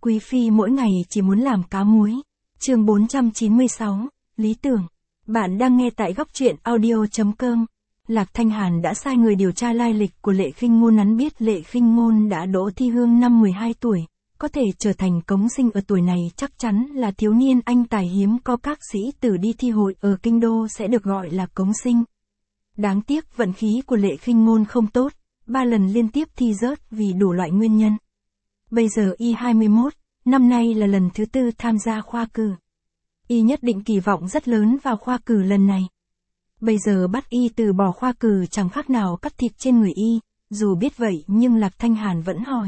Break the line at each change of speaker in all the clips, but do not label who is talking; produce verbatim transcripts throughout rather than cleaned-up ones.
quý phi mỗi ngày chỉ muốn làm cá muối. Chương bốn trăm chín mươi sáu, Lý tưởng. Bạn đang nghe tại góc truyện audio chấm com. Lạc Thanh Hàn đã sai người điều tra lai lịch của Lệ Khinh Ngôn. Hắn biết Lệ Khinh Ngôn đã đỗ thi hương năm mười hai tuổi, có thể trở thành cống sinh ở tuổi này chắc chắn là thiếu niên anh tài hiếm có. Các sĩ tử đi thi hội ở kinh đô sẽ được gọi là cống sinh. Đáng tiếc vận khí của Lệ Khinh Ngôn không tốt, ba lần liên tiếp thi rớt vì đủ loại nguyên nhân. Bây giờ y hai mươi mốt, năm nay là lần thứ tư tham gia khoa cử. Y nhất định kỳ vọng rất lớn vào khoa cử lần này. Bây giờ bắt y từ bỏ khoa cử chẳng khác nào cắt thịt trên người y, dù biết vậy nhưng Lạc Thanh Hàn vẫn hỏi.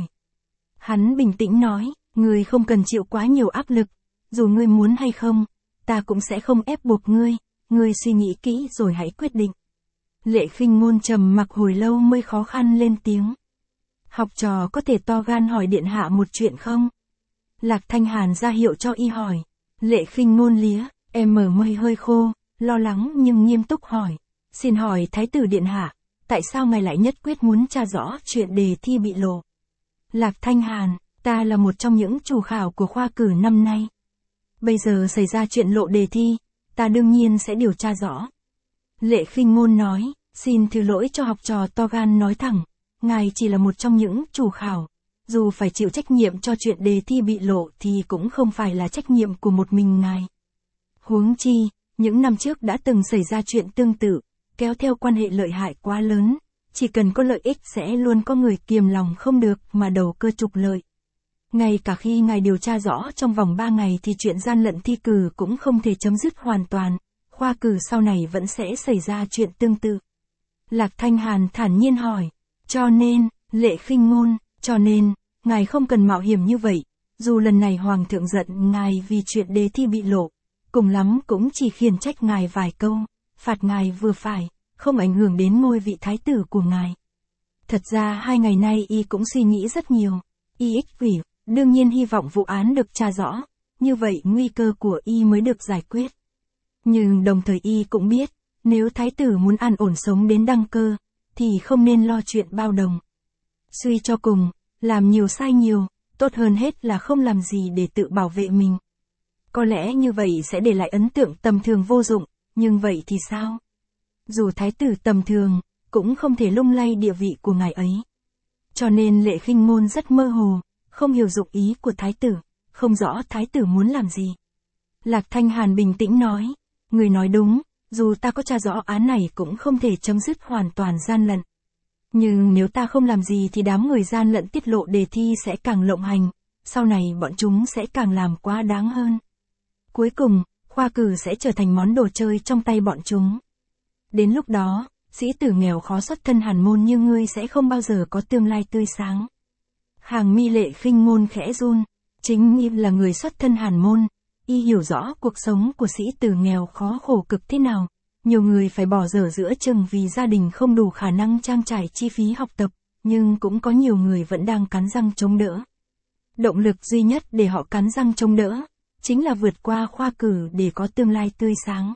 Hắn bình tĩnh nói, ngươi không cần chịu quá nhiều áp lực, dù ngươi muốn hay không, ta cũng sẽ không ép buộc ngươi, ngươi suy nghĩ kỹ rồi hãy quyết định. Lệ Khinh Ngôn trầm mặc hồi lâu mới khó khăn lên tiếng. Học trò có thể to gan hỏi điện hạ một chuyện không? Lạc Thanh Hàn ra hiệu cho y hỏi. Lệ Khinh Ngôn lía, em mở môi hơi khô, lo lắng nhưng nghiêm túc hỏi. Xin hỏi Thái tử điện hạ, tại sao ngài lại nhất quyết muốn tra rõ chuyện đề thi bị lộ? Lạc Thanh Hàn, ta là một trong những chủ khảo của khoa cử năm nay. Bây giờ xảy ra chuyện lộ đề thi, ta đương nhiên sẽ điều tra rõ. Lệ Khinh Ngôn nói, xin thứ lỗi cho học trò to gan nói thẳng, ngài chỉ là một trong những chủ khảo. Dù phải chịu trách nhiệm cho chuyện đề thi bị lộ thì cũng không phải là trách nhiệm của một mình ngài. Huống chi, những năm trước đã từng xảy ra chuyện tương tự, kéo theo quan hệ lợi hại quá lớn, chỉ cần có lợi ích sẽ luôn có người kiềm lòng không được mà đầu cơ trục lợi. Ngay cả khi ngài điều tra rõ trong vòng ba ngày thì chuyện gian lận thi cử cũng không thể chấm dứt hoàn toàn, khoa cử sau này vẫn sẽ xảy ra chuyện tương tự. Lạc Thanh Hàn thản nhiên hỏi, cho nên, Lệ Khinh Ngôn, cho nên, ngài không cần mạo hiểm như vậy, dù lần này Hoàng thượng giận ngài vì chuyện đề thi bị lộ, cùng lắm cũng chỉ khiển trách ngài vài câu, phạt ngài vừa phải, không ảnh hưởng đến ngôi vị thái tử của ngài. Thật ra hai ngày nay y cũng suy nghĩ rất nhiều, y ích kỷ, đương nhiên hy vọng vụ án được tra rõ, như vậy nguy cơ của y mới được giải quyết. Nhưng đồng thời y cũng biết, nếu thái tử muốn an ổn sống đến đăng cơ, thì không nên lo chuyện bao đồng. Suy cho cùng, làm nhiều sai nhiều, tốt hơn hết là không làm gì để tự bảo vệ mình. Có lẽ như vậy sẽ để lại ấn tượng tầm thường vô dụng, nhưng vậy thì sao? Dù thái tử tầm thường, cũng không thể lung lay địa vị của ngài ấy. Cho nên Lệ Khinh Ngôn rất mơ hồ, không hiểu dụng ý của thái tử, không rõ thái tử muốn làm gì. Lạc Thanh Hàn bình tĩnh nói, người nói đúng, dù ta có tra rõ án này cũng không thể chấm dứt hoàn toàn gian lận. Nhưng nếu ta không làm gì thì đám người gian lận tiết lộ đề thi sẽ càng lộng hành, sau này bọn chúng sẽ càng làm quá đáng hơn. Cuối cùng, khoa cử sẽ trở thành món đồ chơi trong tay bọn chúng. Đến lúc đó, sĩ tử nghèo khó xuất thân hàn môn như ngươi sẽ không bao giờ có tương lai tươi sáng. Hàng mi Lệ Khinh Ngôn khẽ run, chính y là người xuất thân hàn môn, y hiểu rõ cuộc sống của sĩ tử nghèo khó khổ cực thế nào. Nhiều người phải bỏ dở giữa chừng vì gia đình không đủ khả năng trang trải chi phí học tập, nhưng cũng có nhiều người vẫn đang cắn răng chống đỡ. Động lực duy nhất để họ cắn răng chống đỡ, chính là vượt qua khoa cử để có tương lai tươi sáng.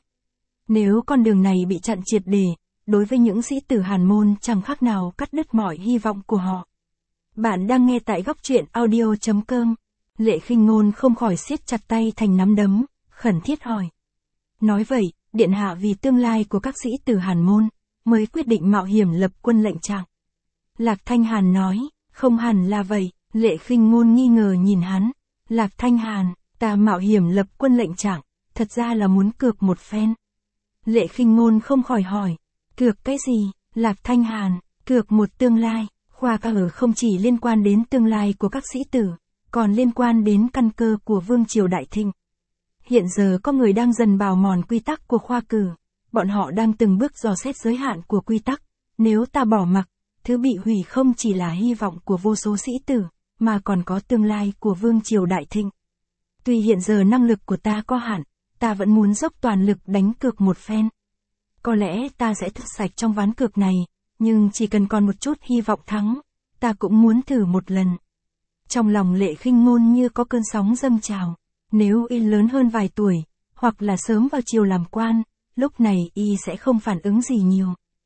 Nếu con đường này bị chặn triệt để, đối với những sĩ tử hàn môn chẳng khác nào cắt đứt mọi hy vọng của họ. Bạn đang nghe tại góc truyện audio chấm com. Lệ Khinh Ngôn không khỏi siết chặt tay thành nắm đấm, khẩn thiết hỏi. Nói vậy, điện hạ vì tương lai của các sĩ tử hàn môn, mới quyết định mạo hiểm lập quân lệnh trạng. Lạc Thanh Hàn nói, không hẳn là vậy. Lệ Khinh Ngôn nghi ngờ nhìn hắn. Lạc Thanh Hàn, ta mạo hiểm lập quân lệnh trạng, thật ra là muốn cược một phen. Lệ Khinh Ngôn không khỏi hỏi, cược cái gì? Lạc Thanh Hàn, cược một tương lai. Khoa cử không chỉ liên quan đến tương lai của các sĩ tử, còn liên quan đến căn cơ của vương triều đại thịnh. Hiện giờ có người đang dần bào mòn quy tắc của khoa cử, bọn họ đang từng bước dò xét giới hạn của quy tắc. Nếu ta bỏ mặc, thứ bị hủy không chỉ là hy vọng của vô số sĩ tử, mà còn có tương lai của vương triều đại thịnh. Tuy hiện giờ năng lực của ta có hạn, ta vẫn muốn dốc toàn lực đánh cược một phen. Có lẽ ta sẽ thức sạch trong ván cược này, nhưng chỉ cần còn một chút hy vọng thắng, ta cũng muốn thử một lần. Trong lòng Lệ Khinh Ngôn như có cơn sóng dâng trào. Nếu y lớn hơn vài tuổi, hoặc là sớm vào triều làm quan, lúc này y sẽ không phản ứng gì nhiều.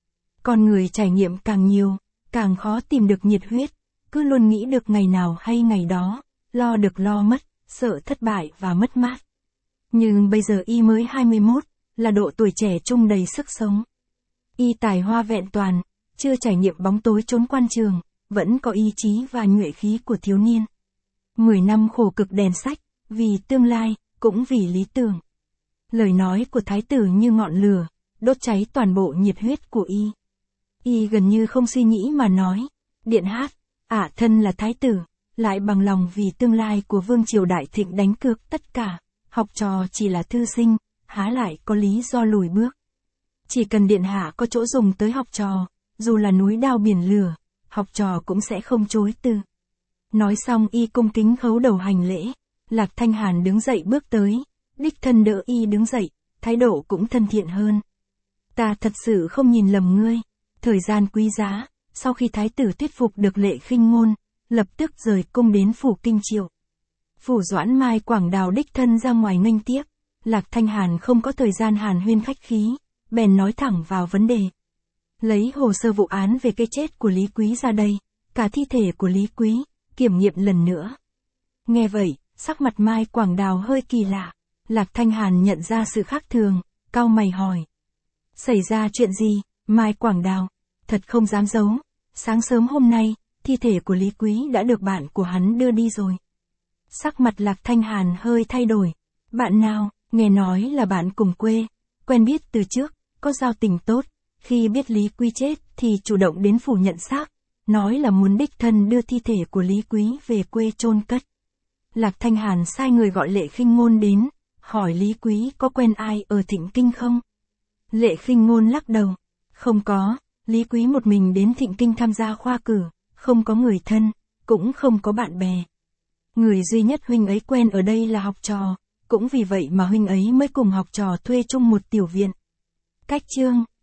Con người trải nghiệm càng nhiều, càng khó tìm được nhiệt huyết, cứ luôn nghĩ được ngày nào hay ngày đó, lo được lo mất, sợ thất bại và mất mát. Nhưng bây giờ y mới hai mươi mốt, là độ tuổi trẻ trung đầy sức sống. Y tài hoa vẹn toàn, chưa trải nghiệm bóng tối trốn quan trường, vẫn có ý chí và nhuệ khí của thiếu niên. Mười năm khổ cực đèn sách, vì tương lai, cũng vì lý tưởng. Lời nói của thái tử như ngọn lửa, đốt cháy toàn bộ nhiệt huyết của y. Y gần như không suy nghĩ mà nói, điện hát, ả thân là thái tử, lại bằng lòng vì tương lai của vương triều đại thịnh đánh cược tất cả, học trò chỉ là thư sinh, há lại có lý do lùi bước. Chỉ cần điện hạ có chỗ dùng tới học trò, dù là núi đao biển lửa, học trò cũng sẽ không chối từ. Nói xong y cung kính khấu đầu hành lễ, Lạc Thanh Hàn đứng dậy bước tới, đích thân đỡ y đứng dậy, thái độ cũng thân thiện hơn. Ta thật sự không nhìn lầm ngươi, thời gian quý giá, sau khi thái tử thuyết phục được Lệ Khinh Ngôn, lập tức rời cung đến phủ Kinh Triệu. Phủ Doãn Mai Quảng Đào đích thân ra ngoài nghênh tiếp, Lạc Thanh Hàn không có thời gian hàn huyên khách khí, bèn nói thẳng vào vấn đề. Lấy hồ sơ vụ án về cái chết của Lý Quý ra đây, cả thi thể của Lý Quý, kiểm nghiệm lần nữa. Nghe vậy, sắc mặt Mai Quảng Đào hơi kỳ lạ, Lạc Thanh Hàn nhận ra sự khác thường, cau mày hỏi. Xảy ra chuyện gì, Mai Quảng Đào? Thật không dám giấu, sáng sớm hôm nay, thi thể của Lý Quý đã được bạn của hắn đưa đi rồi. Sắc mặt Lạc Thanh Hàn hơi thay đổi. Bạn nào? Nghe nói là bạn cùng quê, quen biết từ trước, có giao tình tốt, khi biết Lý Quý chết thì chủ động đến phủ nhận xác, nói là muốn đích thân đưa thi thể của Lý Quý về quê chôn cất. Lạc Thanh Hàn sai người gọi Lệ Khinh Ngôn đến, hỏi Lý Quý có quen ai ở Thịnh Kinh không? Lệ Khinh Ngôn lắc đầu, không có, Lý Quý một mình đến Thịnh Kinh tham gia khoa cử, không có người thân, cũng không có bạn bè. Người duy nhất huynh ấy quen ở đây là học trò, cũng vì vậy mà huynh ấy mới cùng học trò thuê chung một tiểu viện. Cách chương